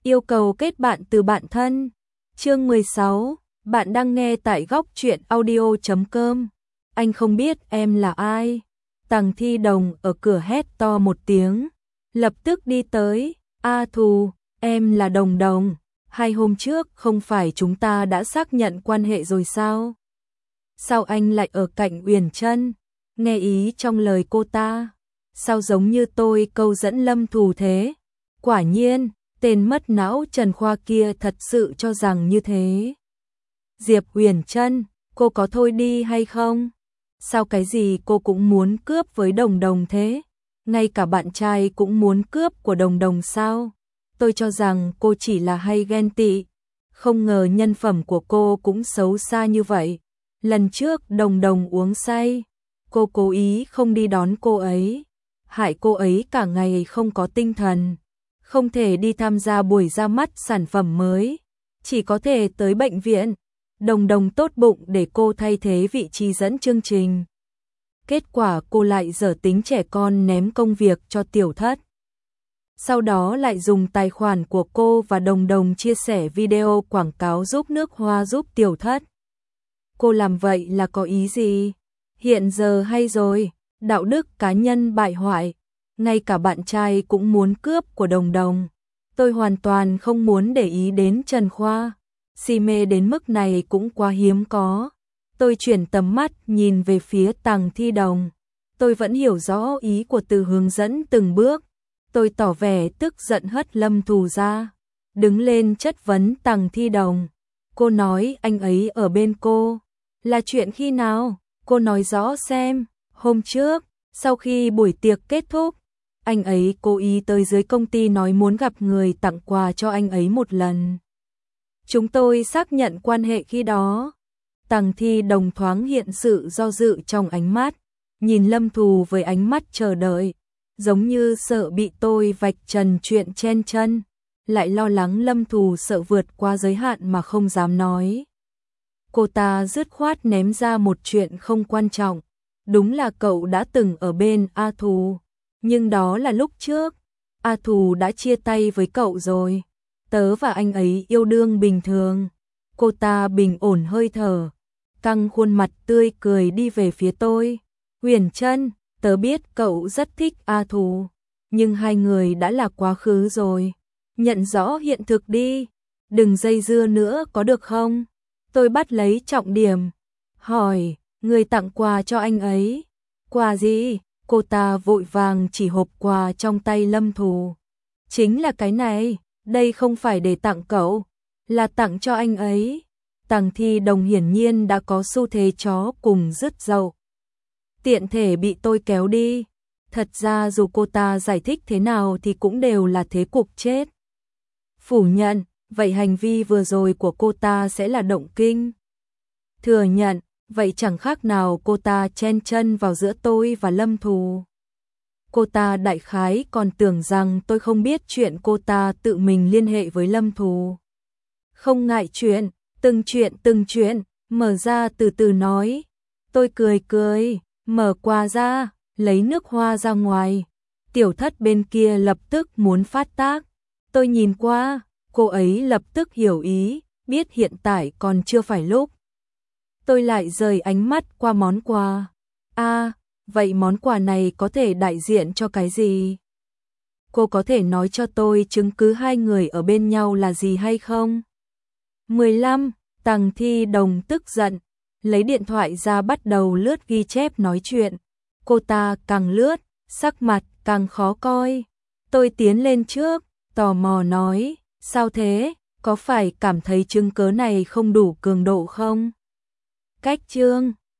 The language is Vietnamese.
Yêu cầu kết bạn từ bạn thân. Chương 16, bạn đang nghe tại góc truyện audio.com. Anh không biết em là ai. Tằng Thi Đồng ở cửa hét to một tiếng, lập tức đi tới. A Thù, em là Đồng Đồng. 2 hôm trước không phải chúng ta đã xác nhận quan hệ rồi sao? Sao anh lại ở cạnh Uyển Trân? Nghe ý trong lời cô ta, sao giống như tôi câu dẫn Lâm Thù thế? Quả nhiên, tên mất não Trần Khoa kia thật sự cho rằng như thế. Diệp Uyển Trân, cô có thôi đi hay không? Sao cái gì cô cũng muốn cướp với Đồng Đồng thế? Ngay cả bạn trai cũng muốn cướp của Đồng Đồng sao? Tôi cho rằng cô chỉ là hay ghen tị, không ngờ nhân phẩm của cô cũng xấu xa như vậy. Lần trước Đồng Đồng uống say, cô cố ý không đi đón cô ấy, hại cô ấy cả ngày không có tinh thần, không thể đi tham gia buổi ra mắt sản phẩm mới, chỉ có thể tới bệnh viện. Đồng Đồng tốt bụng để cô thay thế vị trí dẫn chương trình. Kết quả cô lại dở tính trẻ con ném công việc cho Tiểu Thất. Sau đó lại dùng tài khoản của cô và Đồng Đồng chia sẻ video quảng cáo giúp nước hoa giúp Tiểu Thất. Cô làm vậy là có ý gì? Hiện giờ hay rồi, đạo đức cá nhân bại hoại, ngay cả bạn trai cũng muốn cướp của Đồng Đồng. Tôi hoàn toàn không muốn để ý đến Trần Khoa, si mê đến mức này cũng quá hiếm có. Tôi chuyển tầm mắt nhìn về phía Tằng Thi Đồng. Tôi vẫn hiểu rõ ý của từ hướng dẫn từng bước. Tôi tỏ vẻ tức giận hất Lâm Thù ra, đứng lên chất vấn Tằng Thi Đồng. Cô nói anh ấy ở bên cô, là chuyện khi nào? Cô nói rõ xem. Hôm trước, sau khi buổi tiệc kết thúc, anh ấy cố ý tới dưới công ty nói muốn gặp người tặng quà cho anh ấy một lần. Chúng tôi xác nhận quan hệ khi đó. Tằng Thi Đồng thoáng hiện sự do dự trong ánh mắt, nhìn Lâm Thù với ánh mắt chờ đợi, giống như sợ bị tôi vạch trần chuyện chen chân, lại lo lắng Lâm Thù sợ vượt qua giới hạn mà không dám nói. Cô ta dứt khoát ném ra một chuyện không quan trọng. Đúng là cậu đã từng ở bên A Thù, nhưng đó là lúc trước. A Thù đã chia tay với cậu rồi. Tớ và anh ấy yêu đương bình thường. Cô ta bình ổn hơi thở, căng khuôn mặt tươi cười đi về phía tôi. Uyển Trân, tớ biết cậu rất thích A Thù, nhưng hai người đã là quá khứ rồi. Nhận rõ hiện thực đi, đừng dây dưa nữa có được không? Tôi bắt lấy trọng điểm, hỏi, người tặng quà cho anh ấy. Quà gì? Cô ta vội vàng chỉ hộp quà trong tay Lâm Thù. Chính là cái này, đây không phải để tặng cậu, là tặng cho anh ấy. Tằng Thi Đồng hiển nhiên đã có xu thế chó cùng rứt dậu. Tiện thể bị tôi kéo đi. Thật ra dù cô ta giải thích thế nào thì cũng đều là thế cục chết. Phủ nhận, vậy hành vi vừa rồi của cô ta sẽ là động kinh. Thừa nhận, vậy chẳng khác nào cô ta chen chân vào giữa tôi và Lâm Thù. Cô ta đại khái còn tưởng rằng tôi không biết chuyện cô ta tự mình liên hệ với Lâm Thù. Không ngại chuyện, từng chuyện, mở ra từ từ nói. Tôi cười, mở quà ra, lấy nước hoa ra ngoài. Tiểu Thất bên kia lập tức muốn phát tác. Tôi nhìn qua, cô ấy lập tức hiểu ý, biết hiện tại còn chưa phải lúc. Tôi lại rời ánh mắt qua món quà. Vậy món quà này có thể đại diện cho cái gì? Cô có thể nói cho tôi chứng cứ hai người ở bên nhau là gì hay không? 15. Tằng Thi Đồng tức giận, lấy điện thoại ra bắt đầu lướt ghi chép nói chuyện. Cô ta càng lướt, sắc mặt càng khó coi. Tôi tiến lên trước, tò mò nói, sao thế? Có phải cảm thấy chứng cớ này không đủ cường độ không? Cách chương